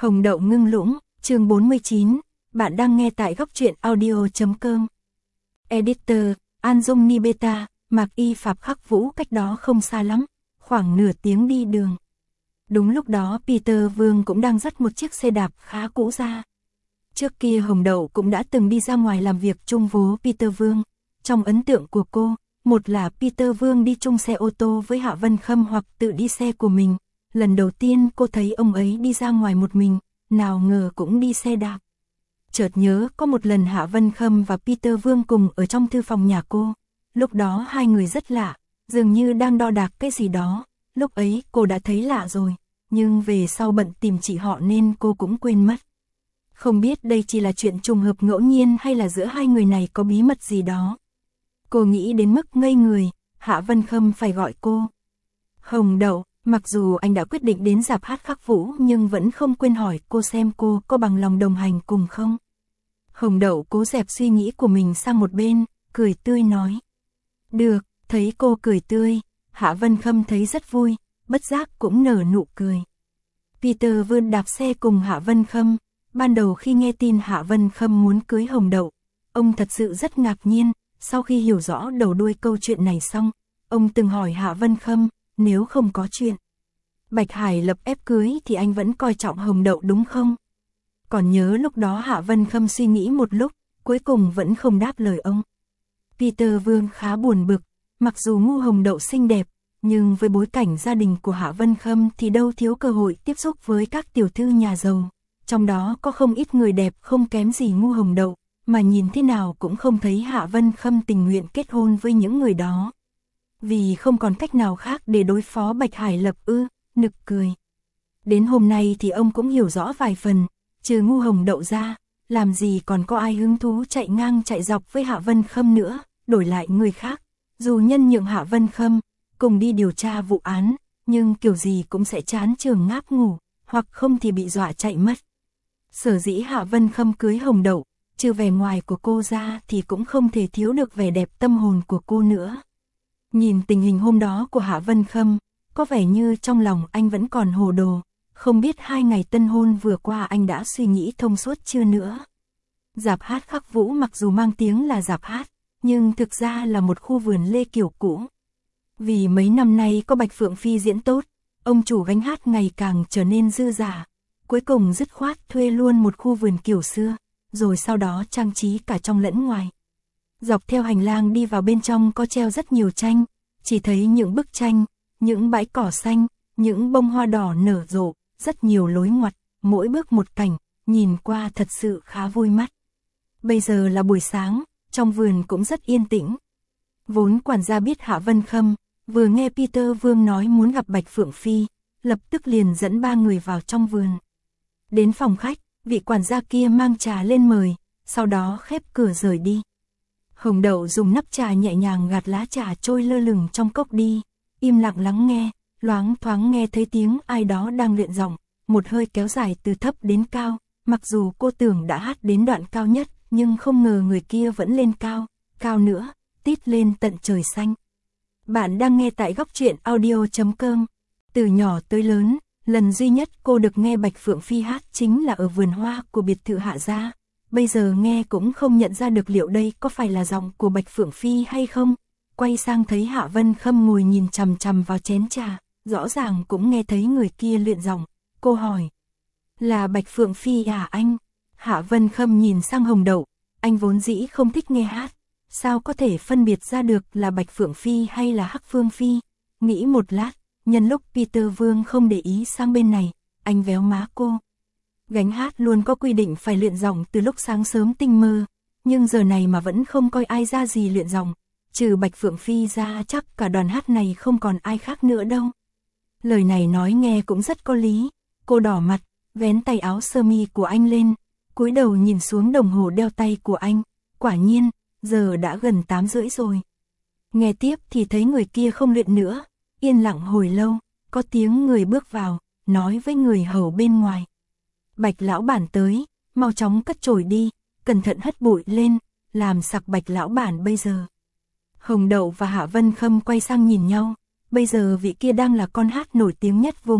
Hồng đậu ngưng lũng, chương 49, bạn đang nghe tại góc truyện audio.com. Editor, An Dung Nibeta, Mạc Y Pháp Khắc Vũ cách đó không xa lắm, khoảng nửa tiếng đi đường. Đúng lúc đó Peter Vương cũng đang dắt một chiếc xe đạp khá cũ ra. Trước kia Hồng Đậu cũng đã từng đi ra ngoài làm việc chung với Peter Vương. Trong ấn tượng của cô, một là Peter Vương đi chung xe ô tô với Hạ Vân Khâm hoặc tự đi xe của mình. Lần đầu tiên cô thấy ông ấy đi ra ngoài một mình, nào ngờ cũng đi xe đạp. Chợt nhớ có một lần Hạ Vân Khâm và Peter Vương cùng ở trong thư phòng nhà cô. Lúc đó hai người rất lạ, dường như đang đo đạc cái gì đó. Lúc ấy cô đã thấy lạ rồi, nhưng về sau bận tìm chị họ nên cô cũng quên mất. Không biết đây chỉ là chuyện trùng hợp ngẫu nhiên hay là giữa hai người này có bí mật gì đó. Cô nghĩ đến mức ngây người, Hạ Vân Khâm phải gọi cô. Hồng Đậu, mặc dù anh đã quyết định đến rạp hát Khắc Vũ nhưng vẫn không quên hỏi cô xem cô có bằng lòng đồng hành cùng không. Hồng Đậu cố dẹp suy nghĩ của mình sang một bên, cười tươi nói. Được, thấy cô cười tươi, Hạ Vân Khâm thấy rất vui, bất giác cũng nở nụ cười. Peter Vương đạp xe cùng Hạ Vân Khâm. Ban đầu khi nghe tin Hạ Vân Khâm muốn cưới Hồng Đậu, ông thật sự rất ngạc nhiên. Sau khi hiểu rõ đầu đuôi câu chuyện này xong, ông từng hỏi Hạ Vân Khâm, nếu không có chuyện Bạch Hải Lập ép cưới thì anh vẫn coi trọng Hồng Đậu đúng không? Còn nhớ lúc đó Hạ Vân Khâm suy nghĩ một lúc, cuối cùng vẫn không đáp lời ông. Peter Vương khá buồn bực, mặc dù ngu Hồng Đậu xinh đẹp, nhưng với bối cảnh gia đình của Hạ Vân Khâm thì đâu thiếu cơ hội tiếp xúc với các tiểu thư nhà giàu. Trong đó có không ít người đẹp không kém gì ngu Hồng Đậu, mà nhìn thế nào cũng không thấy Hạ Vân Khâm tình nguyện kết hôn với những người đó. Vì không còn cách nào khác để đối phó Bạch Hải Lập nực cười. Đến hôm nay thì ông cũng hiểu rõ vài phần, trừ ngu Hồng Đậu ra, làm gì còn có ai hứng thú chạy ngang chạy dọc với Hạ Vân Khâm nữa, đổi lại người khác. Dù nhân nhượng Hạ Vân Khâm, cùng đi điều tra vụ án, nhưng kiểu gì cũng sẽ chán chường ngáp ngủ, hoặc không thì bị dọa chạy mất. Sở dĩ Hạ Vân Khâm cưới Hồng Đậu, trừ vẻ ngoài của cô ra thì cũng không thể thiếu được vẻ đẹp tâm hồn của cô nữa. Nhìn tình hình hôm đó của Hạ Vân Khâm, có vẻ như trong lòng anh vẫn còn hồ đồ, không biết 2 ngày tân hôn vừa qua anh đã suy nghĩ thông suốt chưa nữa. Rạp hát Khắc Vũ mặc dù mang tiếng là rạp hát, nhưng thực ra là một khu vườn lê kiểu cũ. Vì mấy năm nay có Bạch Phượng Phi diễn tốt, ông chủ gánh hát ngày càng trở nên dư dả. Cuối cùng dứt khoát thuê luôn một khu vườn kiểu xưa, rồi sau đó trang trí cả trong lẫn ngoài. Dọc theo hành lang đi vào bên trong có treo rất nhiều tranh, chỉ thấy những bức tranh, những bãi cỏ xanh, những bông hoa đỏ nở rộ, rất nhiều lối ngoặt, mỗi bước một cảnh, nhìn qua thật sự khá vui mắt. Bây giờ là buổi sáng, trong vườn cũng rất yên tĩnh. Vốn quản gia biết Hạ Vân Khâm, vừa nghe Peter Vương nói muốn gặp Bạch Phượng Phi, lập tức liền dẫn 3 người vào trong vườn. Đến phòng khách, vị quản gia kia mang trà lên mời, sau đó khép cửa rời đi. Hồng Đậu dùng nắp trà nhẹ nhàng gạt lá trà trôi lơ lửng trong cốc đi, im lặng lắng nghe, loáng thoáng nghe thấy tiếng ai đó đang luyện giọng, một hơi kéo dài từ thấp đến cao, mặc dù cô tưởng đã hát đến đoạn cao nhất, nhưng không ngờ người kia vẫn lên cao, cao nữa, tít lên tận trời xanh. Bạn đang nghe tại góc truyện audio.com. Từ nhỏ tới lớn, lần duy nhất cô được nghe Bạch Phượng Phi hát chính là ở vườn hoa của biệt thự Hạ gia. Bây giờ nghe cũng không nhận ra được liệu đây có phải là giọng của Bạch Phượng Phi hay không. Quay sang thấy Hạ Vân Khâm ngồi nhìn chằm chằm vào chén trà, rõ ràng cũng nghe thấy người kia luyện giọng. Cô hỏi, là Bạch Phượng Phi à anh? Hạ Vân Khâm nhìn sang Hồng Đậu, anh vốn dĩ không thích nghe hát, sao có thể phân biệt ra được là Bạch Phượng Phi hay là Hắc Phương Phi? Nghĩ một lát, nhân lúc Peter Vương không để ý sang bên này, anh véo má cô. Gánh hát luôn có quy định phải luyện giọng từ lúc sáng sớm tinh mơ, nhưng giờ này mà vẫn không coi ai ra gì luyện giọng, trừ Bạch Phượng Phi ra chắc cả đoàn hát này không còn ai khác nữa đâu. Lời này nói nghe cũng rất có lý, cô đỏ mặt, vén tay áo sơ mi của anh lên, cúi đầu nhìn xuống đồng hồ đeo tay của anh, quả nhiên, giờ đã gần 8:30 rồi. Nghe tiếp thì thấy người kia không luyện nữa, yên lặng hồi lâu, có tiếng người bước vào, nói với người hầu bên ngoài. Bạch lão bản tới, mau chóng cất chổi đi, cẩn thận hất bụi lên, làm sặc Bạch lão bản bây giờ. Hồng Đậu và Hạ Vân Khâm quay sang nhìn nhau, bây giờ vị kia đang là con hát nổi tiếng nhất vùng,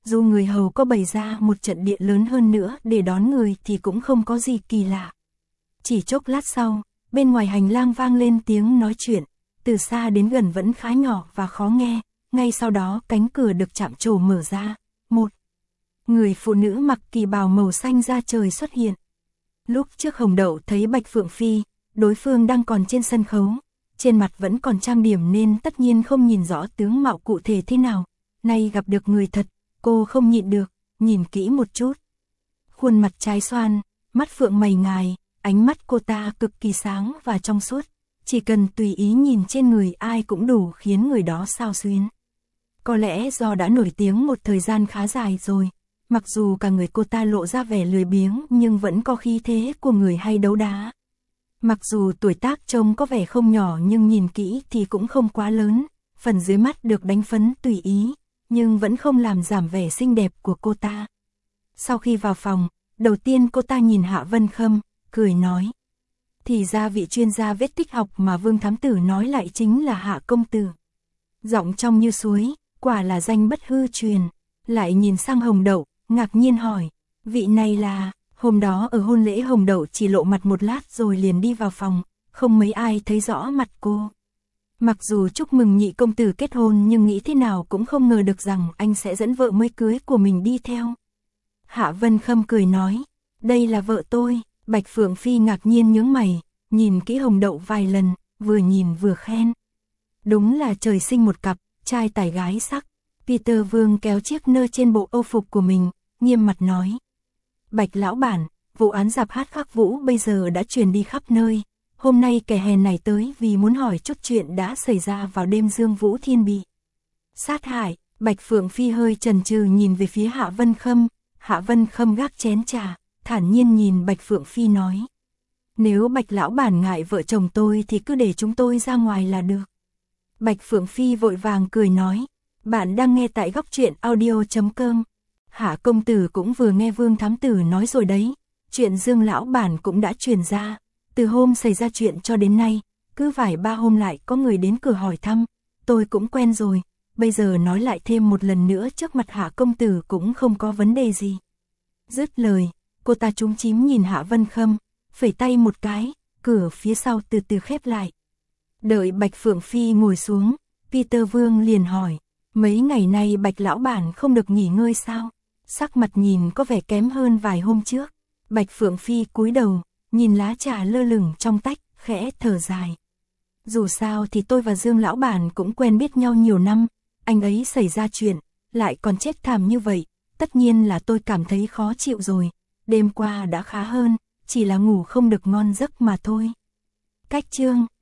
dù người hầu có bày ra một trận địa lớn hơn nữa để đón người thì cũng không có gì kỳ lạ. Chỉ chốc lát sau, bên ngoài hành lang vang lên tiếng nói chuyện, từ xa đến gần vẫn khá nhỏ và khó nghe, ngay sau đó cánh cửa được chạm trổ mở ra, một người phụ nữ mặc kỳ bào màu xanh da trời xuất hiện. Lúc trước Hồng Đậu thấy Bạch Phượng Phi, đối phương đang còn trên sân khấu, trên mặt vẫn còn trang điểm nên tất nhiên không nhìn rõ tướng mạo cụ thể thế nào, nay gặp được người thật, cô không nhịn được, nhìn kỹ một chút. Khuôn mặt trái xoan, mắt phượng mày ngài, ánh mắt cô ta cực kỳ sáng và trong suốt, chỉ cần tùy ý nhìn trên người ai cũng đủ khiến người đó xao xuyến. Có lẽ do đã nổi tiếng một thời gian khá dài rồi, mặc dù cả người cô ta lộ ra vẻ lười biếng nhưng vẫn có khí thế của người hay đấu đá. Mặc dù tuổi tác trông có vẻ không nhỏ nhưng nhìn kỹ thì cũng không quá lớn, phần dưới mắt được đánh phấn tùy ý, nhưng vẫn không làm giảm vẻ xinh đẹp của cô ta. Sau khi vào phòng, đầu tiên cô ta nhìn Hạ Vân Khâm, cười nói. Thì ra vị chuyên gia vết tích học mà Vương Thám Tử nói lại chính là Hạ công tử. Giọng trong như suối, quả là danh bất hư truyền. Lại nhìn sang Hồng Đậu, ngạc nhiên hỏi, vị này là... Hôm đó ở hôn lễ Hồng Đậu chỉ lộ mặt một lát rồi liền đi vào phòng, không mấy ai thấy rõ mặt cô. Mặc dù chúc mừng nhị công tử kết hôn nhưng nghĩ thế nào cũng không ngờ được rằng anh sẽ dẫn vợ mới cưới của mình đi theo. Hạ Vân Khâm cười nói, đây là vợ tôi. Bạch Phượng Phi ngạc nhiên nhướng mày, nhìn kỹ Hồng Đậu vài lần, vừa nhìn vừa khen. Đúng là trời sinh một cặp, trai tài gái sắc. Peter Vương kéo chiếc nơ trên bộ âu phục của mình, nghiêm mặt nói. Bạch lão bản, vụ án giạp hát Khắc Vũ bây giờ đã truyền đi khắp nơi. Hôm nay kẻ hèn này tới vì muốn hỏi chút chuyện đã xảy ra vào đêm Dương Vũ Thiên bị sát hại. Bạch Phượng Phi hơi chần chừ nhìn về phía Hạ Vân Khâm. Hạ Vân Khâm gác chén trà, thản nhiên nhìn Bạch Phượng Phi nói. Nếu Bạch lão bản ngại vợ chồng tôi thì cứ để chúng tôi ra ngoài là được. Bạch Phượng Phi vội vàng cười nói. Bạn đang nghe tại góc truyện audio.com. Hạ công tử cũng vừa nghe Vương Thám Tử nói rồi đấy. Chuyện Dương lão bản cũng đã truyền ra. Từ hôm xảy ra chuyện cho đến nay, cứ vài ba hôm lại có người đến cửa hỏi thăm. Tôi cũng quen rồi, bây giờ nói lại thêm một lần nữa trước mặt Hạ công tử cũng không có vấn đề gì. Dứt lời, cô ta trúng chím nhìn Hạ Vân Khâm, phẩy tay một cái, cửa phía sau từ từ khép lại. Đợi Bạch Phượng Phi ngồi xuống, Peter Vương liền hỏi, mấy ngày nay Bạch lão bản không được nghỉ ngơi sao? Sắc mặt nhìn có vẻ kém hơn vài hôm trước. Bạch Phượng Phi cúi đầu, nhìn lá trà lơ lửng trong tách, khẽ thở dài. Dù sao thì tôi và Dương lão bản cũng quen biết nhau nhiều năm, anh ấy xảy ra chuyện, lại còn chết thảm như vậy, tất nhiên là tôi cảm thấy khó chịu rồi. Đêm qua đã khá hơn, chỉ là ngủ không được ngon giấc mà thôi. Cách chương